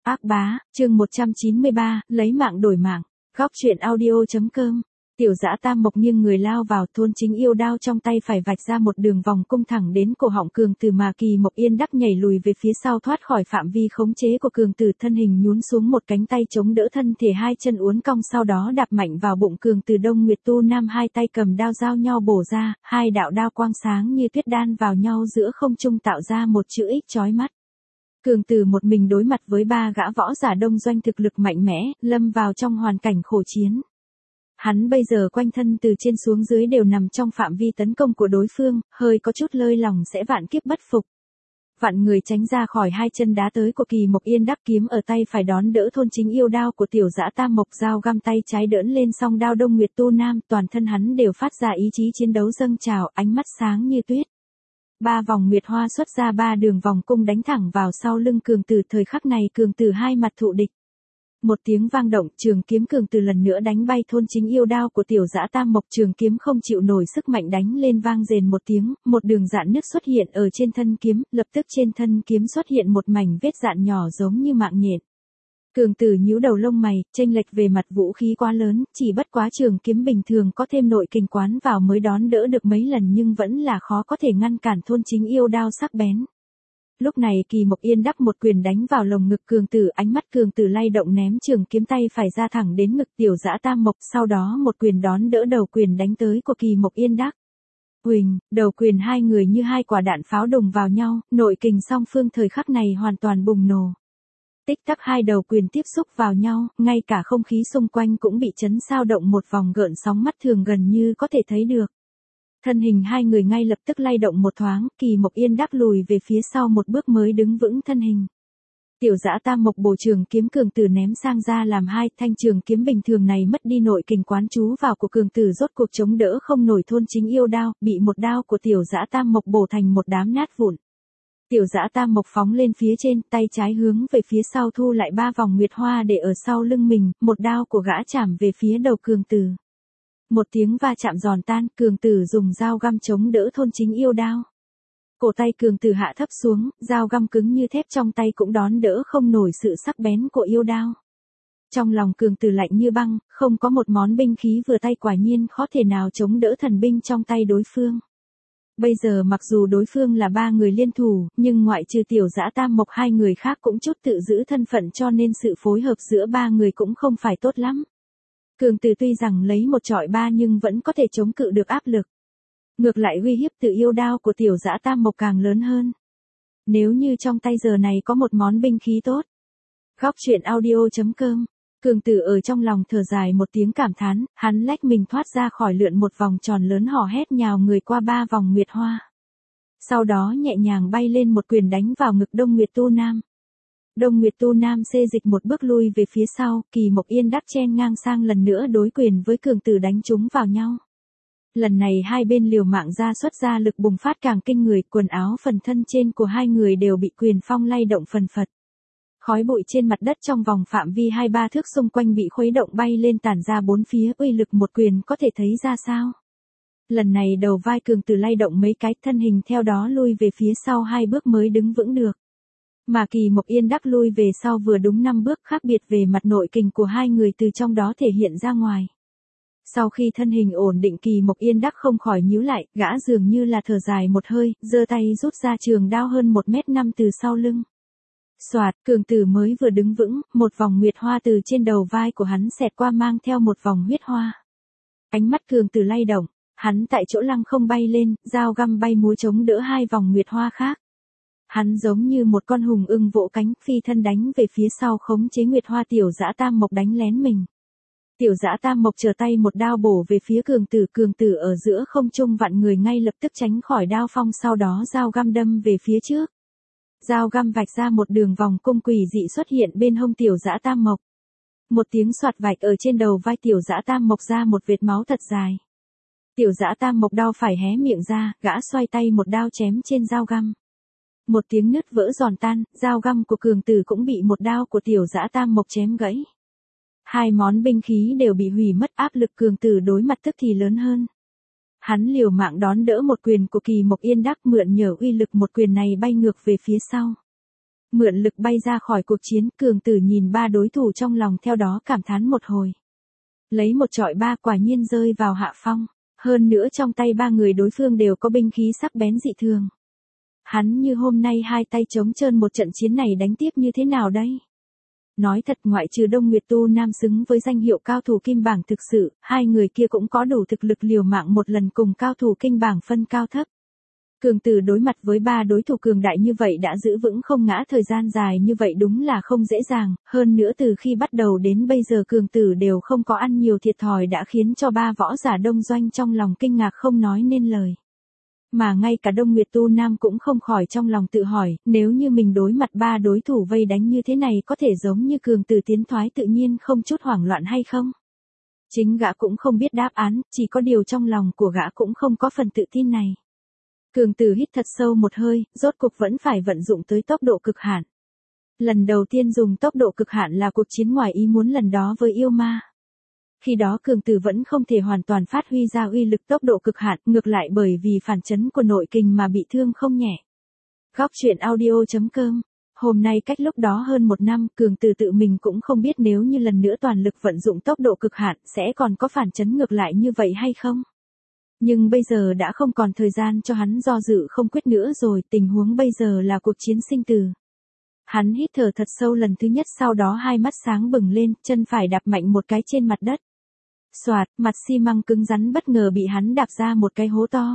Ác bá, chương 193, lấy mạng đổi mạng. Góc truyện audio.com. Tiểu dã Tam Mộc nghiêng người lao vào, thôn chính yêu đao trong tay phải vạch ra một đường vòng cung thẳng đến cổ họng Cường Tử, mà Kỳ Mộc Yên Đắc nhảy lùi về phía sau thoát khỏi phạm vi khống chế của Cường Tử, thân hình nhún xuống, một cánh tay chống đỡ thân thể, hai chân uốn cong, sau đó đạp mạnh vào bụng Cường Tử. Đông Nguyệt Tu Nam hai tay cầm đao giao nhau bổ ra, hai đạo đao quang sáng như tuyết đan vào nhau giữa không trung tạo ra một chữ X chói mắt. Cường Tử một mình đối mặt với ba gã võ giả đông doanh thực lực mạnh mẽ, lâm vào trong hoàn cảnh khổ chiến. Hắn bây giờ quanh thân từ trên xuống dưới đều nằm trong phạm vi tấn công của đối phương, hơi có chút lơi lỏng sẽ vạn kiếp bất phục. Vạn người tránh ra khỏi hai chân đá tới của Kỳ Mộc Yên Đắc, kiếm ở tay phải đón đỡ thôn chính yêu đao của tiểu dã Tam Mộc, dao găm tay trái đỡn lên song đao Đông Nguyệt Tu Nam, toàn thân hắn đều phát ra ý chí chiến đấu dâng trào, ánh mắt sáng như tuyết. Ba vòng nguyệt hoa xuất ra, ba đường vòng cung đánh thẳng vào sau lưng Cường Tử. Thời khắc này Cường Tử hai mặt thụ địch. Một tiếng vang động, trường kiếm Cường Tử lần nữa đánh bay thôn chính yêu đao của tiểu dã Tam Mộc, trường kiếm không chịu nổi sức mạnh đánh lên vang rền một tiếng, một đường rạn nứt xuất hiện ở trên thân kiếm, lập tức trên thân kiếm xuất hiện một mảnh vết rạn nhỏ giống như mạng nhện. Cường Tử nhíu đầu lông mày, chênh lệch về mặt vũ khí quá lớn, chỉ bất quá trường kiếm bình thường có thêm nội kình quán vào mới đón đỡ được mấy lần, nhưng vẫn là khó có thể ngăn cản thôn chính yêu đao sắc bén. Lúc này Kỳ Mộc Yên Đắc một quyền đánh vào lồng ngực Cường Tử, ánh mắt Cường Tử lay động ném trường kiếm tay phải ra thẳng đến ngực tiểu dã Tam Mộc, sau đó một quyền đón đỡ đầu quyền đánh tới của Kỳ Mộc Yên Đắc. Huỳnh, đầu quyền hai người như hai quả đạn pháo đùng vào nhau, nội kình song phương thời khắc này hoàn toàn bùng nổ. Tích tắc hai đầu quyền tiếp xúc vào nhau, ngay cả không khí xung quanh cũng bị chấn sao động một vòng gợn sóng mắt thường gần như có thể thấy được. Thân hình hai người ngay lập tức lay động một thoáng, Kỳ Mộc Yên Đắc lùi về phía sau một bước mới đứng vững thân hình. Tiểu dã Tam Mộc bổ trường kiếm Cường Tử ném sang ra làm hai, thanh trường kiếm bình thường này mất đi nội kình quán chú vào của Cường Tử, rốt cuộc chống đỡ không nổi thôn chính yêu đao, bị một đao của tiểu dã Tam Mộc bổ thành một đám nát vụn. Tiểu dã Tam Mộc phóng lên phía trên, tay trái hướng về phía sau thu lại ba vòng nguyệt hoa để ở sau lưng mình, một đao của gã chạm về phía đầu Cường Tử. Một tiếng va chạm giòn tan, Cường Tử dùng dao găm chống đỡ thôn chính yêu đao. Cổ tay Cường Tử hạ thấp xuống, dao găm cứng như thép trong tay cũng đón đỡ không nổi sự sắc bén của yêu đao. Trong lòng Cường Tử lạnh như băng, không có một món binh khí vừa tay quả nhiên khó thể nào chống đỡ thần binh trong tay đối phương. Bây giờ mặc dù đối phương là ba người liên thủ, nhưng ngoại trừ tiểu dã Tam Mộc hai người khác cũng chút tự giữ thân phận, cho nên sự phối hợp giữa ba người cũng không phải tốt lắm. Cường Tử tuy rằng lấy một trọi ba nhưng vẫn có thể chống cự được áp lực. Ngược lại uy hiếp từ yêu đao của tiểu dã Tam Mộc càng lớn hơn. Nếu như trong tay giờ này có một món binh khí tốt. Góc truyện audio.com. Cường Tử ở trong lòng thở dài một tiếng cảm thán, hắn lách mình thoát ra khỏi lượn một vòng tròn lớn, hò hét nhào người qua ba vòng nguyệt hoa. Sau đó nhẹ nhàng bay lên một quyền đánh vào ngực Đông Nguyệt Tu Nam. Đông Nguyệt Tu Nam xê dịch một bước lui về phía sau, Kỳ Mộc Yên Đắc chen ngang sang lần nữa đối quyền với Cường Tử đánh chúng vào nhau. Lần này hai bên liều mạng ra xuất ra lực bùng phát càng kinh người, quần áo phần thân trên của hai người đều bị quyền phong lay động phần phật. Khói bụi trên mặt đất trong vòng phạm vi 2-3 thước xung quanh bị khuấy động bay lên tản ra bốn phía, uy lực một quyền có thể thấy ra sao. Lần này đầu vai Cường Tử lay động mấy cái, thân hình theo đó lui về phía sau 2 bước mới đứng vững được. Mà Kỳ Mộc Yên Đắc lui về sau vừa đúng 5 bước, khác biệt về mặt nội kình của hai người từ trong đó thể hiện ra ngoài. Sau khi thân hình ổn định, Kỳ Mộc Yên Đắc không khỏi nhíu lại, gã dường như là thở dài một hơi, giơ tay rút ra trường đao hơn 1m5 từ sau lưng. Soạt, Cường Tử mới vừa đứng vững, một vòng nguyệt hoa từ trên đầu vai của hắn xẹt qua mang theo một vòng huyết hoa. Ánh mắt Cường Tử lay động, hắn tại chỗ lăng không bay lên, dao găm bay múa chống đỡ hai vòng nguyệt hoa khác. Hắn giống như một con hùng ưng vỗ cánh, phi thân đánh về phía sau khống chế nguyệt hoa tiểu dã Tam Mộc đánh lén mình. Tiểu dã Tam Mộc trở tay một đao bổ về phía Cường Tử ở giữa không trung vặn người ngay lập tức tránh khỏi đao phong, sau đó dao găm đâm về phía trước. Dao găm vạch ra một đường vòng cung quỷ dị xuất hiện bên hông tiểu dã Tam Mộc. Một tiếng xoạt vạch ở trên đầu vai tiểu dã Tam Mộc ra một vệt máu thật dài. Tiểu dã Tam Mộc đau phải hé miệng ra, gã xoay tay một đao chém trên dao găm. Một tiếng nứt vỡ giòn tan, dao găm của Cường Tử cũng bị một đao của tiểu dã Tam Mộc chém gãy. Hai món binh khí đều bị hủy mất, áp lực Cường Tử đối mặt tức thì lớn hơn. Hắn liều mạng đón đỡ một quyền của Kỳ Mộc Yên Đắc, mượn nhờ uy lực một quyền này bay ngược về phía sau. Mượn lực bay ra khỏi cuộc chiến, cường tử nhìn ba đối thủ trong lòng theo đó cảm thán một hồi. Lấy một trọi ba quả nhiên rơi vào hạ phong. Hơn nữa trong tay ba người đối phương đều có binh khí sắc bén dị thường. Hắn như hôm nay hai tay trống trơn một trận chiến này đánh tiếp như thế nào đây? Nói thật ngoại trừ Đông Nguyệt Tu Nam xứng với danh hiệu cao thủ kim bảng thực sự, hai người kia cũng có đủ thực lực liều mạng một lần cùng cao thủ kinh bảng phân cao thấp. Cường tử đối mặt với ba đối thủ cường đại như vậy đã giữ vững không ngã thời gian dài như vậy đúng là không dễ dàng, hơn nữa từ khi bắt đầu đến bây giờ cường tử đều không có ăn nhiều thiệt thòi đã khiến cho ba võ giả Đông Doanh trong lòng kinh ngạc không nói nên lời. Mà ngay cả Đông Nguyệt Tu Nam cũng không khỏi trong lòng tự hỏi, nếu như mình đối mặt ba đối thủ vây đánh như thế này có thể giống như cường tử tiến thoái tự nhiên không chút hoảng loạn hay không? Chính gã cũng không biết đáp án, chỉ có điều trong lòng của gã cũng không có phần tự tin này. Cường tử hít thật sâu một hơi, rốt cục vẫn phải vận dụng tới tốc độ cực hạn. Lần đầu tiên dùng tốc độ cực hạn là cuộc chiến ngoài ý muốn lần đó với yêu ma. Khi đó cường tử vẫn không thể hoàn toàn phát huy ra uy lực tốc độ cực hạn, ngược lại bởi vì phản chấn của nội kình mà bị thương không nhẹ. Góc truyện audio.com. Hôm nay cách lúc đó hơn một năm, cường tử tự mình cũng không biết nếu như lần nữa toàn lực vận dụng tốc độ cực hạn sẽ còn có phản chấn ngược lại như vậy hay không. Nhưng bây giờ đã không còn thời gian cho hắn do dự không quyết nữa rồi, tình huống bây giờ là cuộc chiến sinh tử. Hắn hít thở thật sâu lần thứ nhất sau đó hai mắt sáng bừng lên, chân phải đạp mạnh một cái trên mặt đất. Soạt, mặt xi măng cứng rắn bất ngờ bị hắn đạp ra một cái hố to.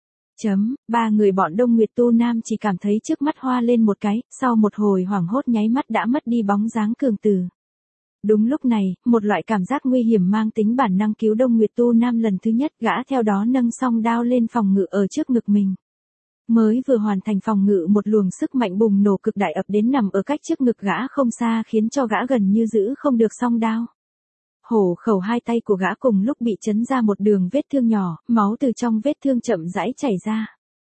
Ba người bọn Đông Nguyệt Tu Nam chỉ cảm thấy trước mắt hoa lên một cái, sau một hồi hoảng hốt nháy mắt đã mất đi bóng dáng cường tử. Đúng lúc này, một loại cảm giác nguy hiểm mang tính bản năng cứu Đông Nguyệt Tu Nam lần thứ nhất, gã theo đó nâng song đao lên phòng ngự ở trước ngực mình. Mới vừa hoàn thành phòng ngự một luồng sức mạnh bùng nổ cực đại ập đến nằm ở cách trước ngực gã không xa khiến cho gã gần như giữ không được song đao. Hổ khẩu hai tay của gã cùng lúc bị chấn ra một đường vết thương nhỏ, máu từ trong vết thương chậm rãi chảy ra.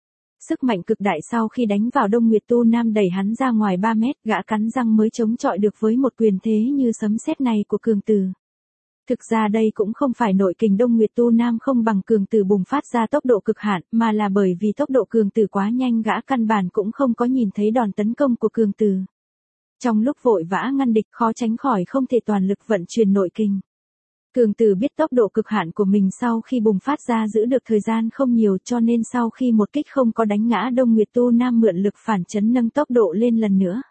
Sức mạnh cực đại sau khi đánh vào Đông Nguyệt Tu Nam đẩy hắn ra ngoài 3 mét, gã cắn răng mới chống chọi được với một quyền thế như sấm sét này của cường tử. Thực ra đây cũng không phải nội kình Đông Nguyệt Tu Nam không bằng cường tử bùng phát ra tốc độ cực hạn, mà là bởi vì tốc độ cường tử quá nhanh gã căn bản cũng không có nhìn thấy đòn tấn công của cường tử. Trong lúc vội vã ngăn địch khó tránh khỏi không thể toàn lực vận chuyển nội kình. Cường tử biết tốc độ cực hạn của mình sau khi bùng phát ra giữ được thời gian không nhiều cho nên sau khi một kích không có đánh ngã Đông Nguyệt Tu Nam mượn lực phản chấn nâng tốc độ lên lần nữa.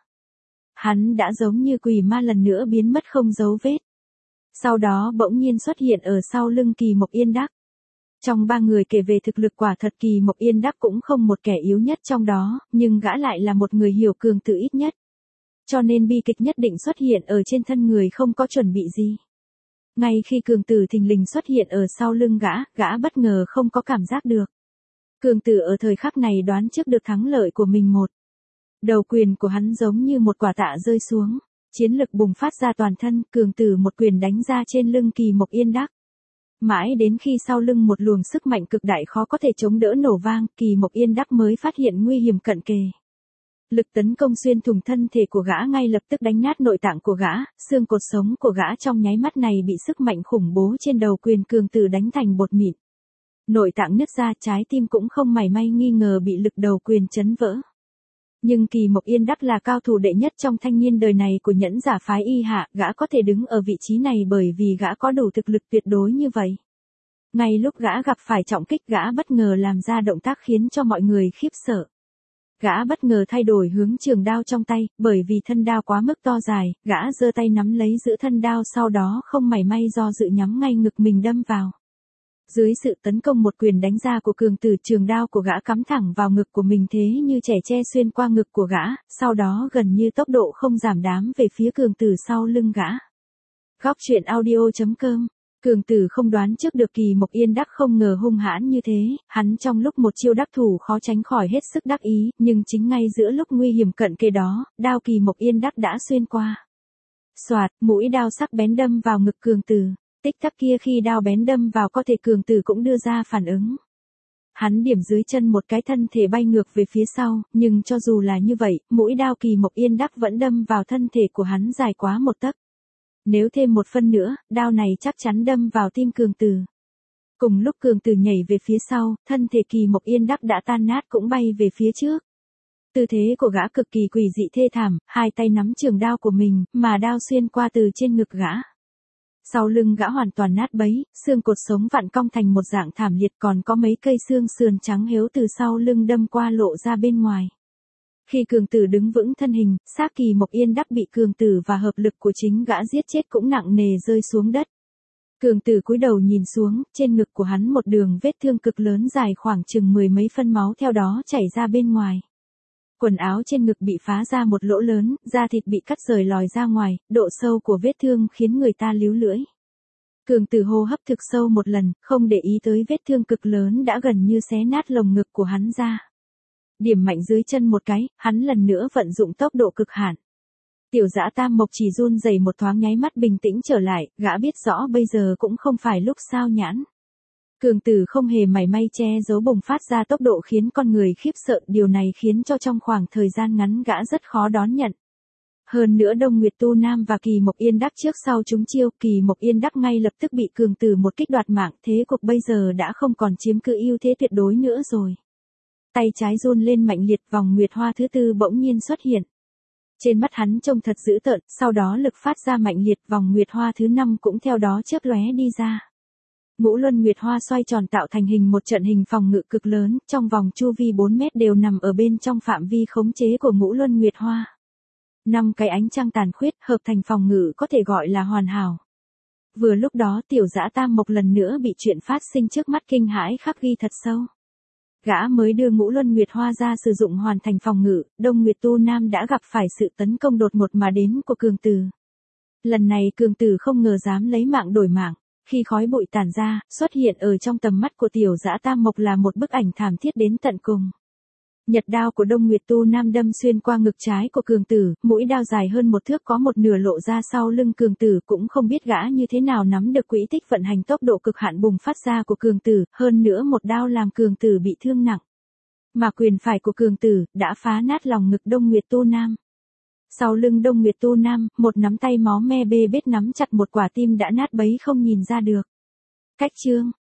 Hắn đã giống như quỷ ma lần nữa biến mất không dấu vết. Sau đó bỗng nhiên xuất hiện ở sau lưng Kỳ Mộc Yên Đắc. Trong ba người kể về thực lực quả thật Kỳ Mộc Yên Đắc cũng không một kẻ yếu nhất trong đó, nhưng gã lại là một người hiểu cường tử ít nhất. Cho nên bi kịch nhất định xuất hiện ở trên thân người không có chuẩn bị gì. Ngay khi cường tử thình lình xuất hiện ở sau lưng gã bất ngờ không có cảm giác được. Cường tử ở thời khắc này đoán trước được thắng lợi của mình một. Đầu quyền của hắn giống như một quả tạ rơi xuống. Chiến lực bùng phát ra toàn thân, cường tử một quyền đánh ra trên lưng Kỳ Mộc Yên Đắc. Mãi đến khi sau lưng một luồng sức mạnh cực đại khó có thể chống đỡ nổ vang, Kỳ Mộc Yên Đắc mới phát hiện nguy hiểm cận kề. Lực tấn công xuyên thủng thân thể của gã ngay lập tức đánh nát nội tạng của gã, xương cột sống của gã trong nháy mắt này bị sức mạnh khủng bố trên đầu quyền cường tử đánh thành bột mịn. Nội tạng nứt ra, trái tim cũng không mảy may nghi ngờ bị lực đầu quyền chấn vỡ. Nhưng Kỳ Mộc Yên Đắc là cao thủ đệ nhất trong thanh niên đời này của nhẫn giả phái Y Hạ, gã có thể đứng ở vị trí này bởi vì gã có đủ thực lực tuyệt đối như vậy. Ngay lúc gã gặp phải trọng kích gã bất ngờ làm ra động tác khiến cho mọi người khiếp sợ. Gã bất ngờ thay đổi hướng trường đao trong tay, bởi vì thân đao quá mức to dài, gã giơ tay nắm lấy giữ thân đao sau đó không mảy may do dự nhắm ngay ngực mình đâm vào. Dưới sự tấn công một quyền đánh ra của cường tử trường đao của gã cắm thẳng vào ngực của mình thế như trẻ tre xuyên qua ngực của gã, sau đó gần như tốc độ không giảm đám về phía cường tử sau lưng gã. Góc truyện audio.com. Cường tử không đoán trước được Kỳ Mộc Yên Đắc không ngờ hung hãn như thế, hắn trong lúc một chiêu đắc thủ khó tránh khỏi hết sức đắc ý, nhưng chính ngay giữa lúc nguy hiểm cận kề đó, đao Kỳ Mộc Yên Đắc đã xuyên qua. Soạt, mũi đao sắc bén đâm vào ngực cường tử. Tích tắc kia khi đao bén đâm vào có thể cường tử cũng đưa ra phản ứng. Hắn điểm dưới chân một cái thân thể bay ngược về phía sau, nhưng cho dù là như vậy, mũi đao Kỳ Mộc Yên Đắc vẫn đâm vào thân thể của hắn dài quá một tấc. Nếu thêm một phân nữa, đao này chắc chắn đâm vào tim cường tử. Cùng lúc cường tử nhảy về phía sau, thân thể Kỳ Mộc Yên Đắc đã tan nát cũng bay về phía trước. Tư thế của gã cực kỳ quỷ dị thê thảm, hai tay nắm trường đao của mình, mà đao xuyên qua từ trên ngực gã. Sau lưng gã hoàn toàn nát bấy, xương cột sống vặn cong thành một dạng thảm liệt, còn có mấy cây xương sườn trắng héo từ sau lưng đâm qua lộ ra bên ngoài. Khi cường tử đứng vững thân hình, xác Kỳ Mộc Yên Đắc bị cường tử và hợp lực của chính gã giết chết cũng nặng nề rơi xuống đất. Cường tử cúi đầu nhìn xuống, trên ngực của hắn một đường vết thương cực lớn dài khoảng chừng 10 mấy phân máu theo đó chảy ra bên ngoài. Quần áo trên ngực bị phá ra một lỗ lớn, da thịt bị cắt rời lòi ra ngoài, độ sâu của vết thương khiến người ta líu lưỡi. Cường tử hô hấp thực sâu một lần, không để ý tới vết thương cực lớn đã gần như xé nát lồng ngực của hắn ra. Điểm mạnh dưới chân một cái, hắn lần nữa vận dụng tốc độ cực hạn. Tiểu Dã Tam Mộc chỉ run rẩy một thoáng nháy mắt bình tĩnh trở lại, gã biết rõ bây giờ cũng không phải lúc sao nhãn. Cường tử không hề mảy may che giấu bùng phát ra tốc độ khiến con người khiếp sợ, điều này khiến cho trong khoảng thời gian ngắn gã rất khó đón nhận. Hơn nữa Đông Nguyệt Tu Nam và Kỳ Mộc Yên Đắc trước sau chúng chiêu, Kỳ Mộc Yên Đắc ngay lập tức bị cường tử một kích đoạt mạng, thế cục bây giờ đã không còn chiếm cứ ưu thế tuyệt đối nữa rồi. Tay trái run lên mạnh liệt, vòng nguyệt hoa thứ tư bỗng nhiên xuất hiện. Trên mắt hắn trông thật dữ tợn, sau đó lực phát ra mạnh liệt, vòng nguyệt hoa thứ năm cũng theo đó chớp lóe đi ra. Ngũ luân nguyệt hoa xoay tròn tạo thành hình một trận hình phòng ngự cực lớn, trong vòng chu vi 4 mét đều nằm ở bên trong phạm vi khống chế của ngũ luân nguyệt hoa. 5 cái ánh trăng tàn khuyết hợp thành phòng ngự có thể gọi là hoàn hảo. Vừa lúc đó Tiểu Dã Tam Mộc lần nữa bị chuyện phát sinh trước mắt kinh hãi khắc ghi thật sâu. Gã mới đưa ngũ luân nguyệt hoa ra sử dụng hoàn thành phòng ngự, Đông Nguyệt Tu Nam đã gặp phải sự tấn công đột ngột mà đến của cường tử. Lần này cường tử không ngờ dám lấy mạng đổi mạng, khi khói bụi tản ra, xuất hiện ở trong tầm mắt của Tiểu Dã Tam Mộc là một bức ảnh thảm thiết đến tận cùng. Nhật đao của Đông Nguyệt Tu Nam đâm xuyên qua ngực trái của cường tử, mũi đao dài hơn một thước có một nửa lộ ra sau lưng cường tử, cũng không biết gã như thế nào nắm được quỹ tích vận hành tốc độ cực hạn bùng phát ra của cường tử, hơn nữa một đao làm cường tử bị thương nặng. Mà quyền phải của cường tử đã phá nát lòng ngực Đông Nguyệt Tu Nam. Sau lưng Đông Nguyệt Tu Nam, một nắm tay máu me bê bết nắm chặt một quả tim đã nát bấy không nhìn ra được. Cách chương